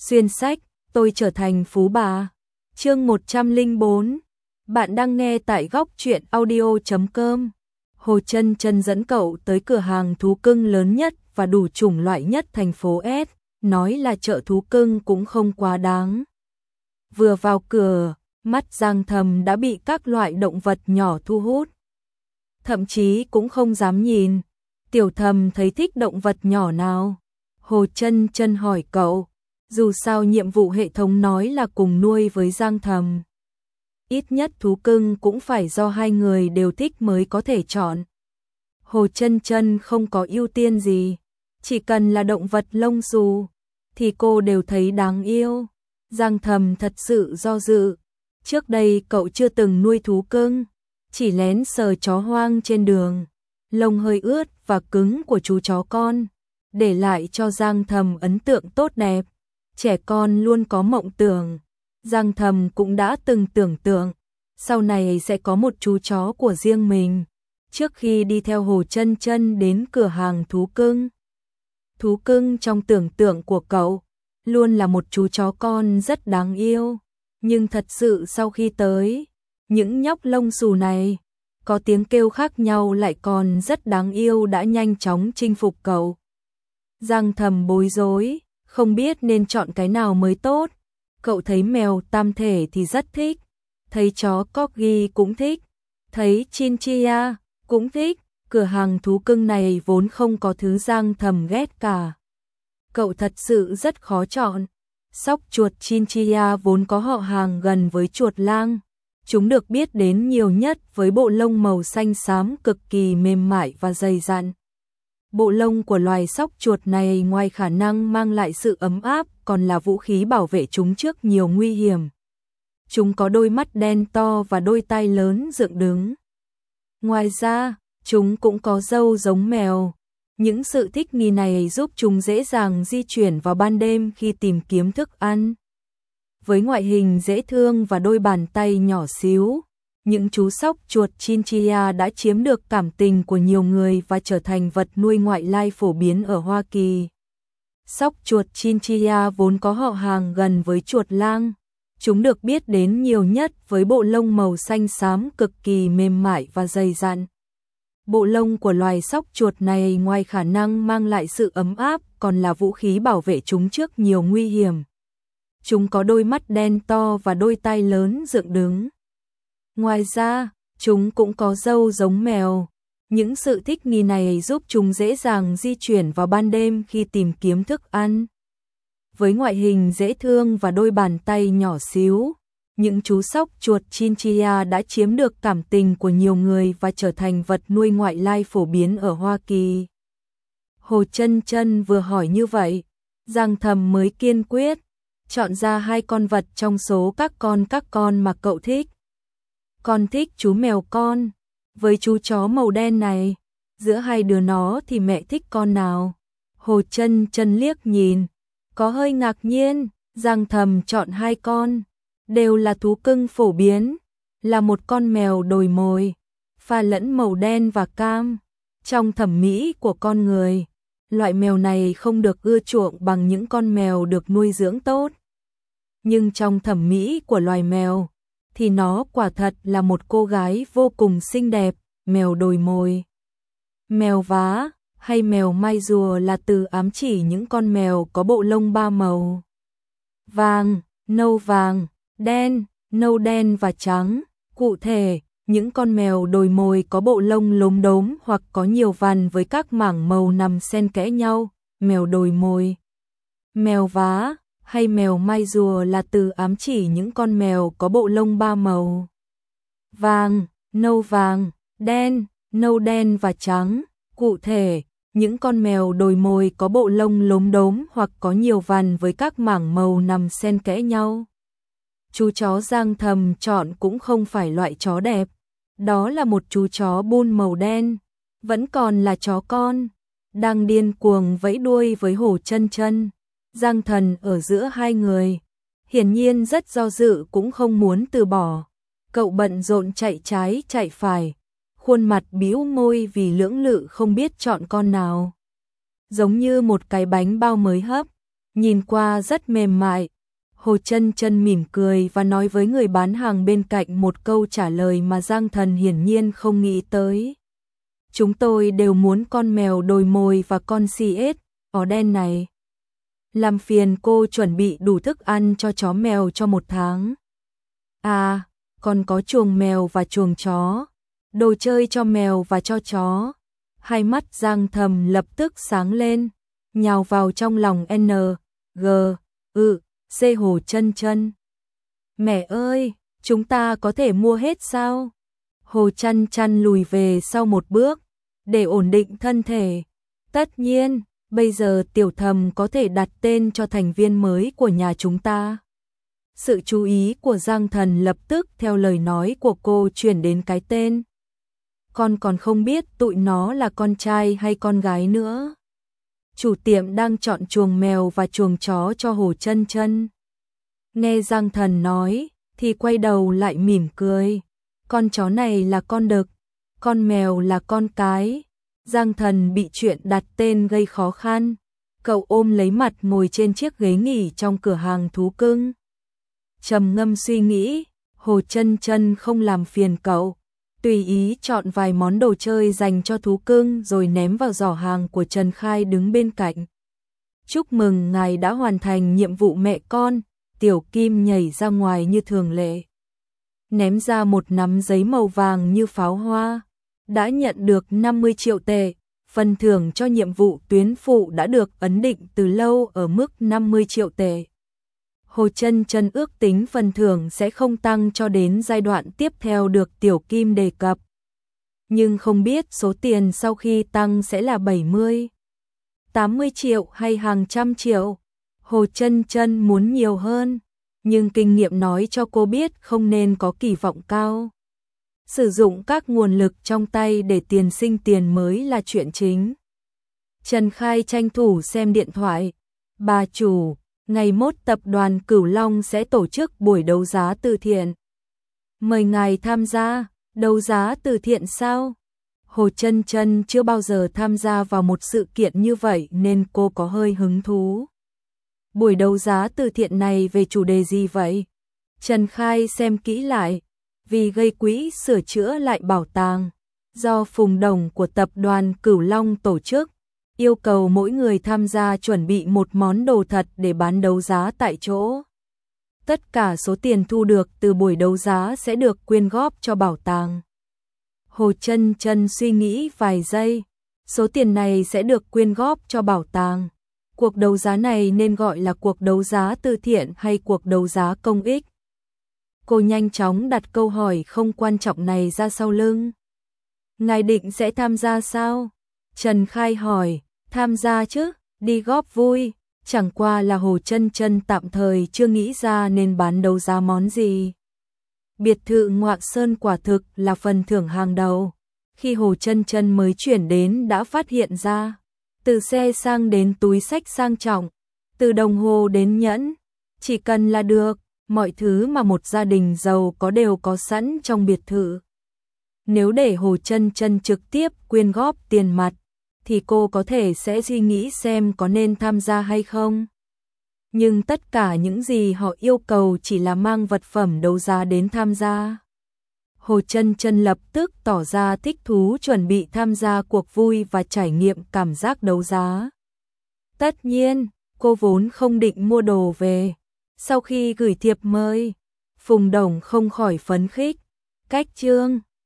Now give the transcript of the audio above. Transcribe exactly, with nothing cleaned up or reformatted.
Xuyên sách, tôi trở thành phú bà. Chương một trăm lẻ bốn. Bạn đang nghe tại góc truyện audio chấm com. Hồ Chân Chân dẫn cậu tới cửa hàng thú cưng lớn nhất và đủ chủng loại nhất thành phố S, nói là chợ thú cưng cũng không quá đáng. Vừa vào cửa, mắt Giang Thầm đã bị các loại động vật nhỏ thu hút. Thậm chí cũng không dám nhìn. Tiểu Thầm thấy thích động vật nhỏ nào? Hồ Chân Chân hỏi cậu. Dù sao nhiệm vụ hệ thống nói là cùng nuôi với Giang Thầm. Ít nhất thú cưng cũng phải do hai người đều thích mới có thể chọn. Hồ Chân Chân không có ưu tiên gì, chỉ cần là động vật lông xù thì cô đều thấy đáng yêu. Giang Thầm thật sự do dự. Trước đây cậu chưa từng nuôi thú cưng, chỉ lén sờ chó hoang trên đường, lông hơi ướt và cứng của chú chó con, để lại cho Giang Thầm ấn tượng tốt đẹp. Trẻ con luôn có mộng tưởng. Giang Thầm cũng đã từng tưởng tượng sau này sẽ có một chú chó của riêng mình. Trước khi đi theo Hồ Chân Chân đến cửa hàng thú cưng, thú cưng trong tưởng tượng của cậu luôn là một chú chó con rất đáng yêu. Nhưng thật sự sau khi tới, những nhóc lông xù này có tiếng kêu khác nhau lại còn rất đáng yêu đã nhanh chóng chinh phục cậu. Giang Thầm bối rối, không biết nên chọn cái nào mới tốt. Cậu thấy mèo tam thể thì rất thích, thấy chó corgi cũng thích, thấy chinchilla cũng thích. Cửa hàng thú cưng này vốn không có thứ Giang Thầm ghét cả. Cậu thật sự rất khó chọn. Sóc chuột chinchilla vốn có họ hàng gần với chuột lang. Chúng được biết đến nhiều nhất với bộ lông màu xanh xám cực kỳ mềm mại và dày dặn. Bộ lông của loài sóc chuột này ngoài khả năng mang lại sự ấm áp còn là vũ khí bảo vệ chúng trước nhiều nguy hiểm. Chúng có đôi mắt đen to và đôi tai lớn dựng đứng. Ngoài ra, chúng cũng có râu giống mèo. Những sự thích nghi này giúp chúng dễ dàng di chuyển vào ban đêm khi tìm kiếm thức ăn. Với ngoại hình dễ thương và đôi bàn tay nhỏ xíu, những chú sóc chuột chinchilla đã chiếm được cảm tình của nhiều người và trở thành vật nuôi ngoại lai phổ biến ở Hoa Kỳ. Sóc chuột chinchilla vốn có họ hàng gần với chuột lang. Chúng được biết đến nhiều nhất với bộ lông màu xanh xám cực kỳ mềm mại và dày dặn. Bộ lông của loài sóc chuột này ngoài khả năng mang lại sự ấm áp còn là vũ khí bảo vệ chúng trước nhiều nguy hiểm. Chúng có đôi mắt đen to và đôi tai lớn dựng đứng. Ngoài ra, chúng cũng có râu giống mèo. Những sự thích nghi này giúp chúng dễ dàng di chuyển vào ban đêm khi tìm kiếm thức ăn. Với ngoại hình dễ thương và đôi bàn tay nhỏ xíu, những chú sóc chuột chinchilla đã chiếm được cảm tình của nhiều người và trở thành vật nuôi ngoại lai phổ biến ở Hoa Kỳ. Hồ Chân Chân vừa hỏi như vậy, Giang Thầm mới kiên quyết chọn ra hai con vật trong số các con các con mà cậu thích. Con thích chú mèo con với chú chó màu đen này, giữa hai đứa nó thì mẹ thích con nào? Hồ Chân Chân liếc nhìn, có hơi ngạc nhiên. Giang Thầm chọn hai con, đều là thú cưng phổ biến, là một con mèo đồi mồi, pha lẫn màu đen và cam. Trong thẩm mỹ của con người, loại mèo này không được ưa chuộng bằng những con mèo được nuôi dưỡng tốt. Nhưng trong thẩm mỹ của loài mèo, thì nó quả thật là một cô gái vô cùng xinh đẹp. Mèo đồi mồi, mèo vá hay mèo mai rùa là từ ám chỉ những con mèo có bộ lông ba màu: vàng, nâu vàng, đen, nâu đen và trắng. Cụ thể, những con mèo đồi mồi có bộ lông lốm đốm hoặc có nhiều vằn với các mảng màu nằm xen kẽ nhau. Mèo đồi mồi, mèo vá hay mèo mai rùa là từ ám chỉ những con mèo có bộ lông ba màu: vàng, nâu vàng, đen, nâu đen và trắng. Cụ thể, những con mèo đồi mồi có bộ lông lốm đốm hoặc có nhiều vằn với các mảng màu nằm xen kẽ nhau. Chú chó Giang Thầm chọn cũng không phải loại chó đẹp. Đó là một chú chó Bull màu đen, vẫn còn là chó con, đang điên cuồng vẫy đuôi với Hồ Chân Chân. Giang Thần ở giữa hai người, hiển nhiên rất do dự cũng không muốn từ bỏ. Cậu bận rộn chạy trái chạy phải, khuôn mặt bĩu môi vì lưỡng lự không biết chọn con nào. Giống như một cái bánh bao mới hấp, nhìn qua rất mềm mại. Hồ Chân Chân mỉm cười và nói với người bán hàng bên cạnh một câu trả lời mà Giang Thần hiển nhiên không nghĩ tới. Chúng tôi đều muốn con mèo đồi mồi và con xê ét ó đen này. Làm phiền cô chuẩn bị đủ thức ăn cho chó mèo cho một tháng. À, còn có chuồng mèo và chuồng chó, đồ chơi cho mèo và cho chó. Hai mắt Giang Thầm lập tức sáng lên, nhào vào trong lòng N, G, ư, C Hồ Chân Chân. Mẹ ơi, chúng ta có thể mua hết sao? Hồ Chân Chân lùi về sau một bước, để ổn định thân thể. Tất nhiên, bây giờ Tiểu Thầm có thể đặt tên cho thành viên mới của nhà chúng ta. Sự chú ý của Giang Thần lập tức theo lời nói của cô chuyển đến cái tên. Con còn không biết tụi nó là con trai hay con gái nữa. Chủ tiệm đang chọn chuồng mèo và chuồng chó cho Hồ Chân Chân. Nghe Giang Thần nói, thì quay đầu lại mỉm cười. Con chó này là con đực, con mèo là con cái. Giang Thần bị chuyện đặt tên gây khó khăn. Cậu ôm lấy mặt ngồi trên chiếc ghế nghỉ trong cửa hàng thú cưng. Trầm ngâm suy nghĩ, Hồ Chân Chân không làm phiền cậu, tùy ý chọn vài món đồ chơi dành cho thú cưng rồi ném vào giỏ hàng của Trần Khai đứng bên cạnh. Chúc mừng ngài đã hoàn thành nhiệm vụ mẹ con. Tiểu Kim nhảy ra ngoài như thường lệ, ném ra một nắm giấy màu vàng như pháo hoa. Đã nhận được năm mươi triệu tệ, phần thưởng cho nhiệm vụ tuyến phụ đã được ấn định từ lâu ở mức năm mươi triệu tệ. Hồ Chân Chân ước tính phần thưởng sẽ không tăng cho đến giai đoạn tiếp theo được Tiểu Kim đề cập. Nhưng không biết số tiền sau khi tăng sẽ là bảy mươi, tám mươi triệu hay hàng trăm triệu. Hồ Chân Chân muốn nhiều hơn, nhưng kinh nghiệm nói cho cô biết không nên có kỳ vọng cao. Sử dụng các nguồn lực trong tay để tiền sinh tiền mới là chuyện chính. Trần Khai tranh thủ xem điện thoại. Bà chủ, ngày mốt tập đoàn Cửu Long sẽ tổ chức buổi đấu giá từ thiện. Mời ngài tham gia. Đấu giá từ thiện sao? Hồ Chân Chân chưa bao giờ tham gia vào một sự kiện như vậy nên cô có hơi hứng thú. Buổi đấu giá từ thiện này về chủ đề gì vậy? Trần Khai xem kỹ lại. Vì gây quỹ sửa chữa lại bảo tàng, do Phùng Đồng của tập đoàn Cửu Long tổ chức, yêu cầu mỗi người tham gia chuẩn bị một món đồ thật để bán đấu giá tại chỗ. Tất cả số tiền thu được từ buổi đấu giá sẽ được quyên góp cho bảo tàng. Hồ Chân Chân suy nghĩ vài giây, số tiền này sẽ được quyên góp cho bảo tàng. Cuộc đấu giá này nên gọi là cuộc đấu giá từ thiện hay cuộc đấu giá công ích? Cô nhanh chóng đặt câu hỏi không quan trọng này ra sau lưng. Ngài định sẽ tham gia sao? Trần Khai hỏi. Tham gia chứ, đi góp vui. Chẳng qua là Hồ Chân Chân tạm thời chưa nghĩ ra nên bán đấu giá món gì. Biệt thự Ngoạn Sơn quả thực là phần thưởng hàng đầu. Khi Hồ Chân Chân mới chuyển đến đã phát hiện ra, từ xe sang đến túi xách sang trọng, từ đồng hồ đến nhẫn, chỉ cần là được, mọi thứ mà một gia đình giàu có đều có sẵn trong biệt thự. Nếu để Hồ Chân Chân trực tiếp quyên góp tiền mặt, thì cô có thể sẽ suy nghĩ xem có nên tham gia hay không. Nhưng tất cả những gì họ yêu cầu chỉ là mang vật phẩm đấu giá đến tham gia. Hồ Chân Chân lập tức tỏ ra thích thú chuẩn bị tham gia cuộc vui và trải nghiệm cảm giác đấu giá. Tất nhiên, cô vốn không định mua đồ về. Sau khi gửi thiệp mời, Phùng Đồng không khỏi phấn khích. Cách chương